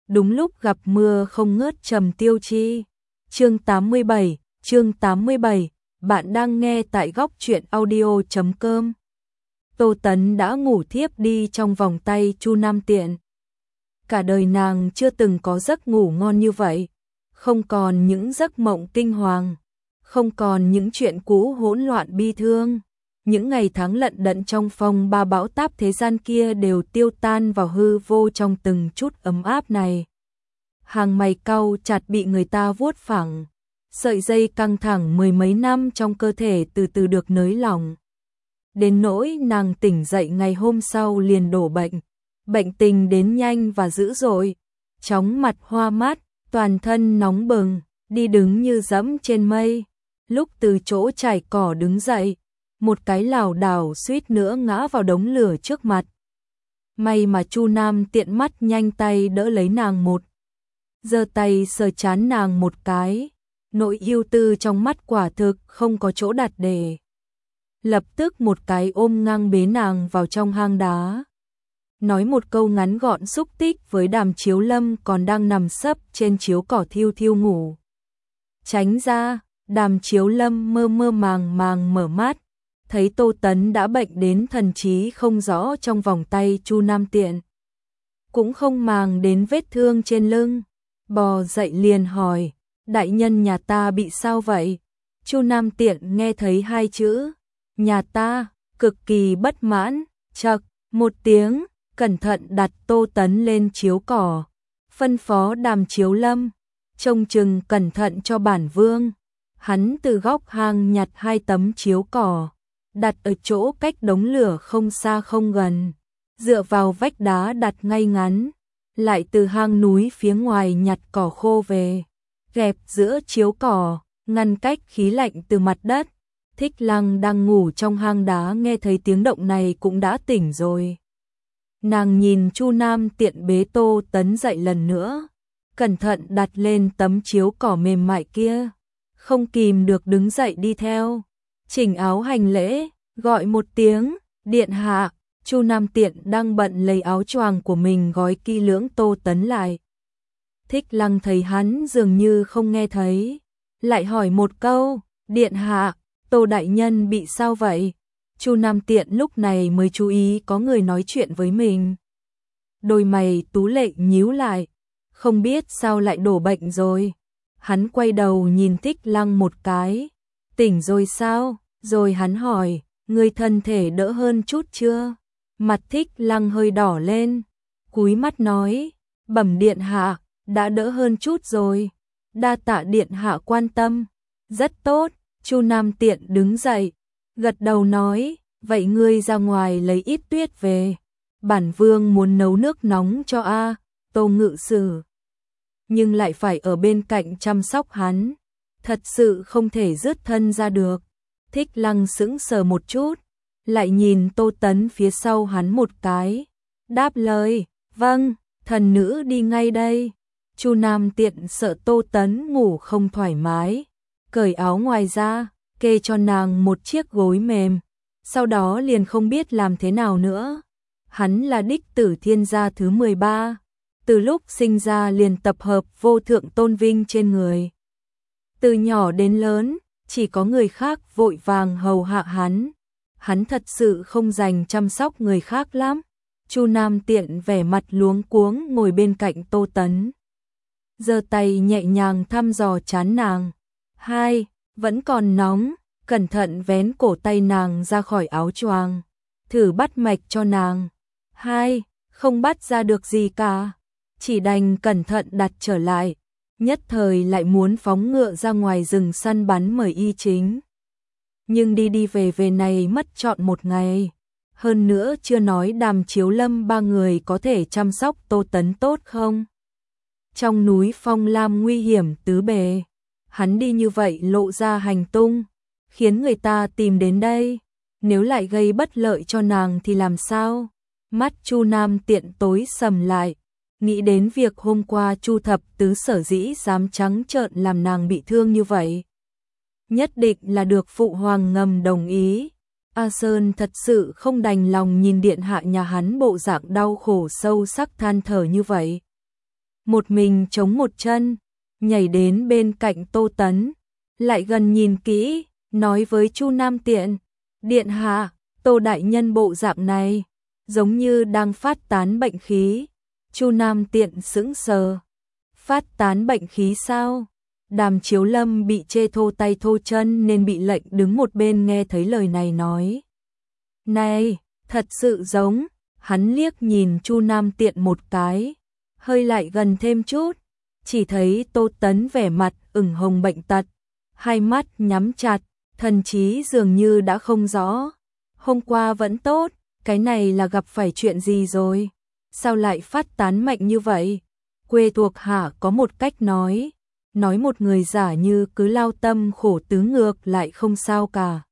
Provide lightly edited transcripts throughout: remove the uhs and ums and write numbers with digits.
đúng lúc gặp mưa không ngớt Trầm Tiêu Chi. Chương 87, bạn đang nghe tại góc truyện audio.com. Tô Tấn đã ngủ thiếp đi trong vòng tay Chu Nam Tiện. Cả đời nàng chưa từng có giấc ngủ ngon như vậy, không còn những giấc mộng kinh hoàng, không còn những chuyện cũ hỗn loạn bi thương. Những ngày tháng lận đận trong phong ba bão táp thế gian kia đều tiêu tan vào hư vô trong từng chút ấm áp này. Hàng mày cau chặt bị người ta vuốt phẳng, sợi dây căng thẳng mười mấy năm trong cơ thể từ từ được nới lỏng. Đến nỗi nàng tỉnh dậy ngày hôm sau liền đổ bệnh, bệnh tình đến nhanh và dữ dội, chóng mặt hoa mắt, toàn thân nóng bừng, đi đứng như dẫm trên mây. Lúc từ chỗ trải cỏ đứng dậy, một cái lảo đảo suýt nữa ngã vào đống lửa trước mặt. May mà Chu Nam Tiện mắt nhanh tay đỡ lấy nàng một, giơ tay sờ trán nàng một cái, nỗi ưu tư trong mắt quả thực không có chỗ đặt để. Lập tức một cái ôm ngang bế nàng vào trong hang đá. Nói một câu ngắn gọn xúc tích với Đàm Chiếu Lâm còn đang nằm sấp trên chiếu cỏ thiêu thiêu ngủ. Tránh ra, Đàm Chiếu Lâm mơ mơ màng màng mở mắt, thấy Tô Tấn đã bệnh đến thần trí không rõ trong vòng tay Chu Nam Tiện. Cũng không màng đến vết thương trên lưng, bò dậy liền hỏi, đại nhân nhà ta bị sao vậy? Chu Nam Tiện nghe thấy hai chữ, nhà ta, cực kỳ bất mãn, chậc, một tiếng, cẩn thận đặt Tô Tấn lên chiếu cỏ, phân phó Đàm Chiếu Lâm, trông chừng cẩn thận cho bản vương. Hắn từ góc hang nhặt hai tấm chiếu cỏ, đặt ở chỗ cách đống lửa không xa không gần, dựa vào vách đá đặt ngay ngắn, lại từ hang núi phía ngoài nhặt cỏ khô về, gẹp giữa chiếu cỏ, ngăn cách khí lạnh từ mặt đất. Thích Lăng đang ngủ trong hang đá nghe thấy tiếng động này cũng đã tỉnh rồi. Nàng nhìn Chu Nam Tiện bế Tô Tấn dậy lần nữa, cẩn thận đặt lên tấm chiếu cỏ mềm mại kia, không kìm được đứng dậy đi theo, chỉnh áo hành lễ, gọi một tiếng, điện hạ. Chu Nam Tiện đang bận lấy áo choàng của mình gói kỹ lưỡng Tô Tấn lại. Thích Lăng thấy hắn dường như không nghe thấy, lại hỏi một câu, điện hạ, Tô đại nhân bị sao vậy? Chu Nam Tiện lúc này mới chú ý có người nói chuyện với mình. Đôi mày tú lệ nhíu lại, không biết sao lại đổ bệnh rồi. Hắn quay đầu nhìn Thích Lăng một cái, tỉnh rồi sao? Rồi hắn hỏi, người thân thể đỡ hơn chút chưa? Mặt Thích Lăng hơi đỏ lên, cúi mắt nói, bẩm điện hạ, đã đỡ hơn chút rồi. Đa tạ điện hạ quan tâm, rất tốt. Chu Nam Tiện đứng dậy, gật đầu nói, vậy ngươi ra ngoài lấy ít tuyết về, bản vương muốn nấu nước nóng cho a. Tô ngự sử, nhưng lại phải ở bên cạnh chăm sóc hắn, thật sự không thể dứt thân ra được. Thích Lăng sững sờ một chút, lại nhìn Tô Tấn phía sau hắn một cái, đáp lời, vâng, thần nữ đi ngay đây. Chu Nam Tiện sợ Tô Tấn ngủ không thoải mái, cởi áo ngoài ra, kê cho nàng một chiếc gối mềm, sau đó liền không biết làm thế nào nữa. Hắn là đích tử thiên gia thứ 13, từ lúc sinh ra liền tập hợp vô thượng tôn vinh trên người. Từ nhỏ đến lớn, chỉ có người khác vội vàng hầu hạ hắn thật sự không dành chăm sóc người khác lắm. Chu Nam Tiện vẻ mặt luống cuống ngồi bên cạnh Tô Tấn, giơ tay nhẹ nhàng thăm dò trán nàng. Hai, vẫn còn nóng, cẩn thận vén cổ tay nàng ra khỏi áo choàng, thử bắt mạch cho nàng. Hai, không bắt ra được gì cả, chỉ đành cẩn thận đặt trở lại, nhất thời lại muốn phóng ngựa ra ngoài rừng săn bắn mời y chính. Nhưng đi đi về về này mất trọn một ngày, hơn nữa chưa nói Đàm Chiếu Lâm ba người có thể chăm sóc Tô Tấn tốt không. Trong núi phong lam nguy hiểm tứ bề, hắn đi như vậy lộ ra hành tung, khiến người ta tìm đến đây, nếu lại gây bất lợi cho nàng thì làm sao? Mắt Chu Nam Tiện tối sầm lại, nghĩ đến việc hôm qua Chu Thập Tứ sở dĩ dám trắng trợn làm nàng bị thương như vậy, nhất định là được phụ hoàng ngầm đồng ý. A Sơn thật sự không đành lòng nhìn điện hạ nhà hắn bộ dạng đau khổ sâu sắc than thở như vậy. một mình chống một chân, nhảy đến bên cạnh Tô Tấn, lại gần nhìn kỹ, nói với Chu Nam Tiện, điện hạ, Tô đại nhân bộ dạng này, giống như đang phát tán bệnh khí. Chu Nam Tiện sững sờ, phát tán bệnh khí sao? Đàm Chiếu Lâm bị chê thô tay thô chân nên bị lệnh đứng một bên nghe thấy lời này nói. Này, thật sự giống, hắn liếc nhìn Chu Nam Tiện một cái, hơi lại gần thêm chút, chỉ thấy Tô Tấn vẻ mặt ửng hồng bệnh tật, hai mắt nhắm chặt, thần trí dường như đã không rõ. Hôm qua vẫn tốt, cái này là gặp phải chuyện gì rồi? Sao lại phát tán mạnh như vậy? Quê thuộc hạ có một cách nói một người giả như cứ lao tâm khổ tứ ngược lại không sao cả.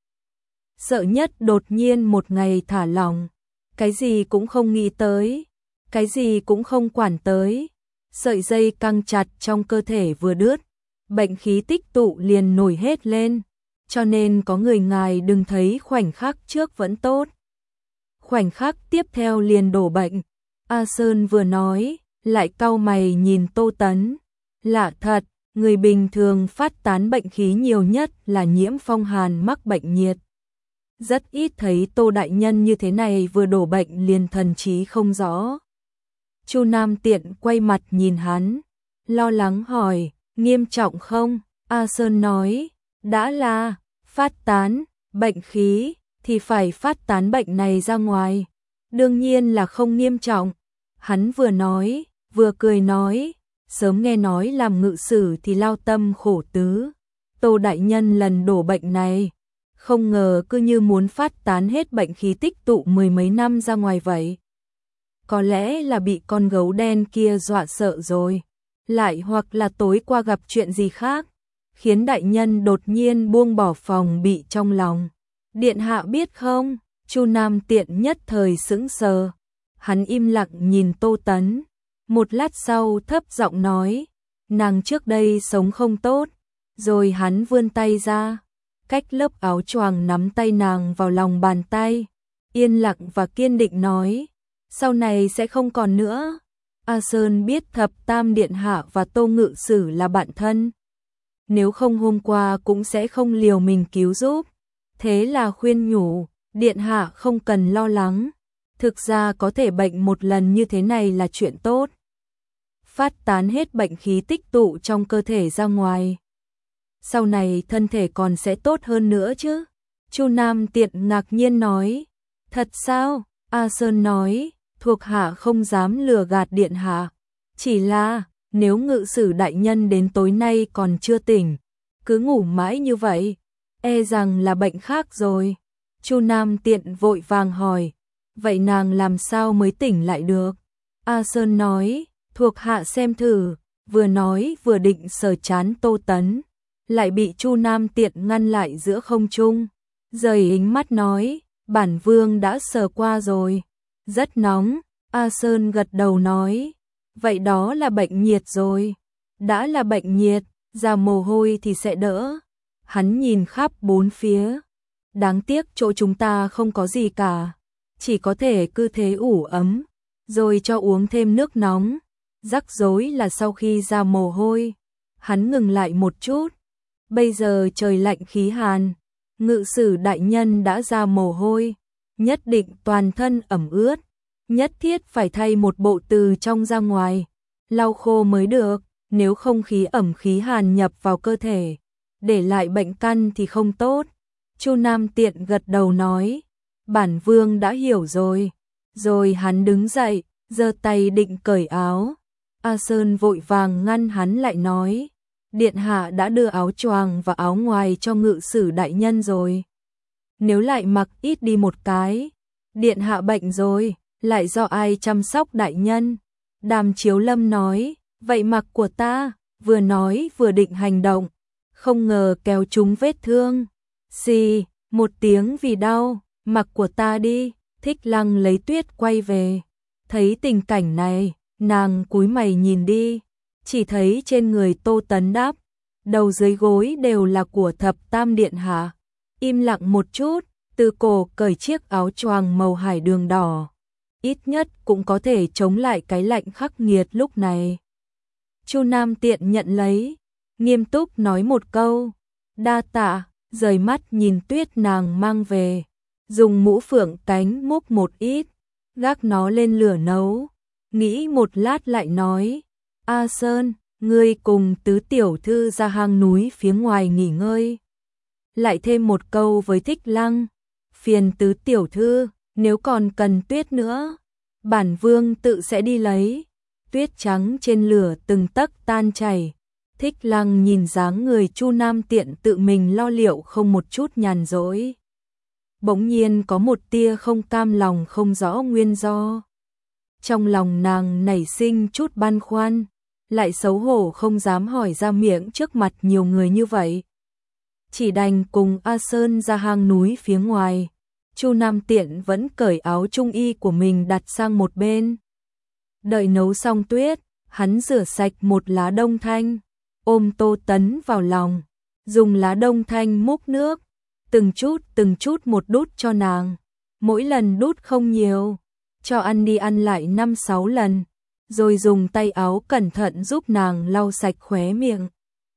Sợ nhất đột nhiên một ngày thả lỏng, cái gì cũng không nghĩ tới, cái gì cũng không quản tới. Sợi dây căng chặt trong cơ thể vừa đứt, bệnh khí tích tụ liền nổi hết lên, cho nên có người ngài đừng thấy khoảnh khắc trước vẫn tốt. Khoảnh khắc tiếp theo liền đổ bệnh. A Sơn vừa nói, lại cau mày nhìn Tô Tấn. Lạ thật, người bình thường phát tán bệnh khí nhiều nhất là nhiễm phong hàn mắc bệnh nhiệt. Rất ít thấy Tô đại nhân như thế này vừa đổ bệnh liền thần trí không rõ. Chu Nam Tiện quay mặt nhìn hắn, lo lắng hỏi, nghiêm trọng không? A Sơn nói, đã là phát tán bệnh khí thì phải phát tán bệnh này ra ngoài, đương nhiên là không nghiêm trọng. Hắn vừa nói, vừa cười nói, sớm nghe nói làm ngự sử thì lao tâm khổ tứ. Tô đại nhân lần đổ bệnh này, không ngờ cứ như muốn phát tán hết bệnh khí tích tụ mười mấy năm ra ngoài vậy. Có lẽ là bị con gấu đen kia dọa sợ rồi, lại hoặc là tối qua gặp chuyện gì khác, khiến đại nhân đột nhiên buông bỏ phòng bị trong lòng. Điện hạ biết không? Chu Nam Tiện nhất thời sững sờ, hắn im lặng nhìn Tô Tấn, một lát sau thấp giọng nói, nàng trước đây sống không tốt, rồi hắn vươn tay ra, cách lớp áo choàng nắm tay nàng vào lòng bàn tay, yên lặng và kiên định nói, sau này sẽ không còn nữa. A Sơn biết Thập Tam điện hạ và Tô ngự sử là bạn thân, nếu không hôm qua cũng sẽ không liều mình cứu giúp, thế là khuyên nhủ, điện hạ không cần lo lắng, thực ra có thể bệnh một lần như thế này là chuyện tốt. Phát tán hết bệnh khí tích tụ trong cơ thể ra ngoài, sau này thân thể còn sẽ tốt hơn nữa chứ. Chu Nam Tiện ngạc nhiên nói, thật sao? A Sơn nói, thuộc hạ không dám lừa gạt điện hạ, chỉ là nếu ngự sử đại nhân đến tối nay còn chưa tỉnh, cứ ngủ mãi như vậy, e rằng là bệnh khác rồi. Chu Nam Tiện vội vàng hỏi, vậy nàng làm sao mới tỉnh lại được? A Sơn nói, thuộc hạ xem thử, vừa nói vừa định sờ trán Tô Tấn, lại bị Chu Nam Tiện ngăn lại giữa không trung, rời ánh mắt nói, bản vương đã sờ qua rồi, rất nóng. A Sơn gật đầu nói, vậy đó là bệnh nhiệt rồi, đã là bệnh nhiệt, ra mồ hôi thì sẽ đỡ. Hắn nhìn khắp bốn phía, đáng tiếc chỗ chúng ta không có gì cả, chỉ có thể cứ thế ủ ấm, rồi cho uống thêm nước nóng. Rắc rối là sau khi ra mồ hôi, hắn ngừng lại một chút, bây giờ trời lạnh khí hàn, ngự sử đại nhân đã ra mồ hôi, nhất định toàn thân ẩm ướt, nhất thiết phải thay một bộ từ trong ra ngoài, lau khô mới được, nếu không khí ẩm khí hàn nhập vào cơ thể, để lại bệnh căn thì không tốt. Chu Nam Tiện gật đầu nói, bản vương đã hiểu rồi. Rồi hắn đứng dậy, giơ tay định cởi áo. A Sơn vội vàng ngăn hắn lại nói, điện hạ đã đưa áo choàng và áo ngoài cho ngự sử đại nhân rồi. Nếu lại mặc ít đi một cái, điện hạ bệnh rồi, lại do ai chăm sóc đại nhân? Đàm Chiếu Lâm nói, vậy mặc của ta, vừa nói vừa định hành động, không ngờ kéo trúng vết thương. Xì, một tiếng vì đau, mặc của ta đi. Thích Lăng lấy tuyết quay về, thấy tình cảnh này, nàng cúi mày nhìn đi, chỉ thấy trên người Tô Tấn đắp, đầu dưới gối đều là của Thập Tam điện hạ. Im lặng một chút, từ cổ cởi chiếc áo choàng màu hải đường đỏ, ít nhất cũng có thể chống lại cái lạnh khắc nghiệt lúc này. Chu Nam Tiện nhận lấy, nghiêm túc nói một câu, đa tạ, rời mắt nhìn tuyết nàng mang về, dùng mũ phượng cánh múc một ít, gác nó lên lửa nấu, nghĩ một lát lại nói, A Sơn, ngươi cùng tứ tiểu thư ra hang núi phía ngoài nghỉ ngơi. Lại thêm một câu với Thích Lăng, phiền tứ tiểu thư, nếu còn cần tuyết nữa, bản vương tự sẽ đi lấy. Tuyết trắng trên lửa từng tấc tan chảy. Thích Lăng nhìn dáng người Chu Nam Tiện tự mình lo liệu không một chút nhàn rỗi. Bỗng nhiên có một tia không cam lòng không rõ nguyên do. Trong lòng nàng nảy sinh chút băn khoăn, lại xấu hổ không dám hỏi ra miệng trước mặt nhiều người như vậy. Chỉ đành cùng A Sơn ra hang núi phía ngoài. Chu Nam Tiện vẫn cởi áo trung y của mình đặt sang một bên. Đợi nấu xong tuyết, hắn rửa sạch một lá đông thanh, ôm Tô Tấn vào lòng, dùng lá đông thanh múc nước, từng chút một đút cho nàng. Mỗi lần đút không nhiều, cho ăn đi ăn lại 5-6 lần, rồi dùng tay áo cẩn thận giúp nàng lau sạch khóe miệng.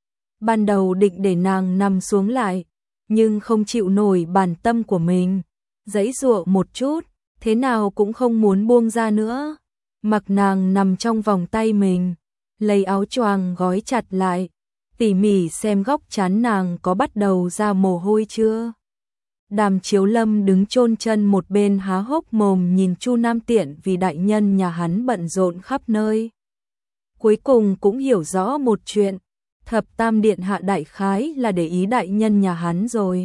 Ban đầu định để nàng nằm xuống lại, nhưng không chịu nổi bản tâm của mình, giãy giụa một chút, thế nào cũng không muốn buông ra nữa. Mặc nàng nằm trong vòng tay mình, lấy áo choàng gói chặt lại, tỉ mỉ xem góc trán nàng có bắt đầu ra mồ hôi chưa. Đàm Chiếu Lâm đứng chôn chân một bên há hốc mồm nhìn Chu Nam Tiện vì đại nhân nhà hắn bận rộn khắp nơi. Cuối cùng cũng hiểu rõ một chuyện, Thập Tam Điện hạ đại khái là để ý đại nhân nhà hắn rồi.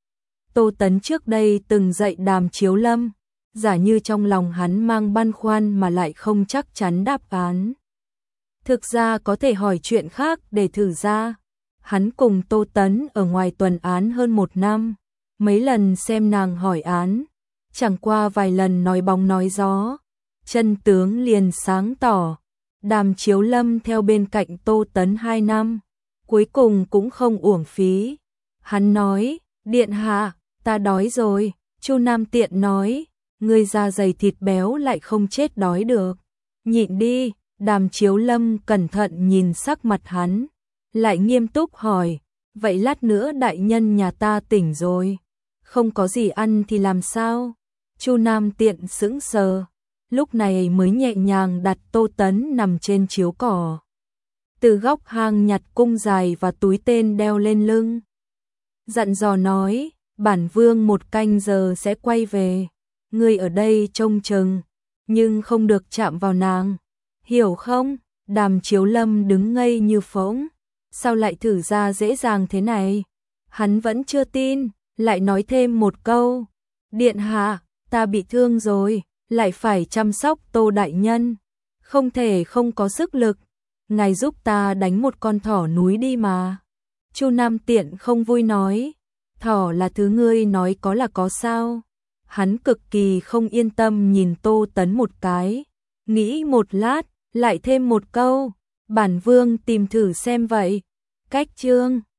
Tô Tấn trước đây từng dạy Đàm Chiếu Lâm, giả như trong lòng hắn mang băn khoăn mà lại không chắc chắn đáp án. Thực ra có thể hỏi chuyện khác để thử ra. Hắn cùng Tô Tấn ở ngoài tuần án hơn 1 năm, mấy lần xem nàng hỏi án, chẳng qua vài lần nói bóng nói gió, chân tướng liền sáng tỏ. Đàm Chiếu Lâm theo bên cạnh Tô Tấn 2 năm, cuối cùng cũng không uổng phí. Hắn nói, điện hạ, ta đói rồi. Chu Nam Tiện nói, ngươi da dày thịt béo lại không chết đói được, nhịn đi. Đàm Chiếu Lâm cẩn thận nhìn sắc mặt hắn, lại nghiêm túc hỏi, vậy lát nữa đại nhân nhà ta tỉnh rồi, không có gì ăn thì làm sao? Chu Nam Tiện sững sờ, lúc này mới nhẹ nhàng đặt Tô Tấn nằm trên chiếu cỏ, từ góc hang nhặt cung dài và túi tên đeo lên lưng, dặn dò nói, bản vương 1 canh giờ sẽ quay về, ngươi ở đây trông chừng, nhưng không được chạm vào nàng, hiểu không? Đàm Chiếu Lâm đứng ngây như phỗng, sao lại thử ra dễ dàng thế này? Hắn vẫn chưa tin, lại nói thêm một câu, điện hạ, ta bị thương rồi, lại phải chăm sóc Tô đại nhân, không thể không có sức lực, ngài giúp ta đánh một con thỏ núi đi mà. Chu Nam Tiện không vui nói, thỏ là thứ ngươi nói có là có sao? Hắn cực kỳ không yên tâm nhìn Tô Tấn một cái, nghĩ một lát, lại thêm một câu, bản vương tìm thử xem vậy. Cách chương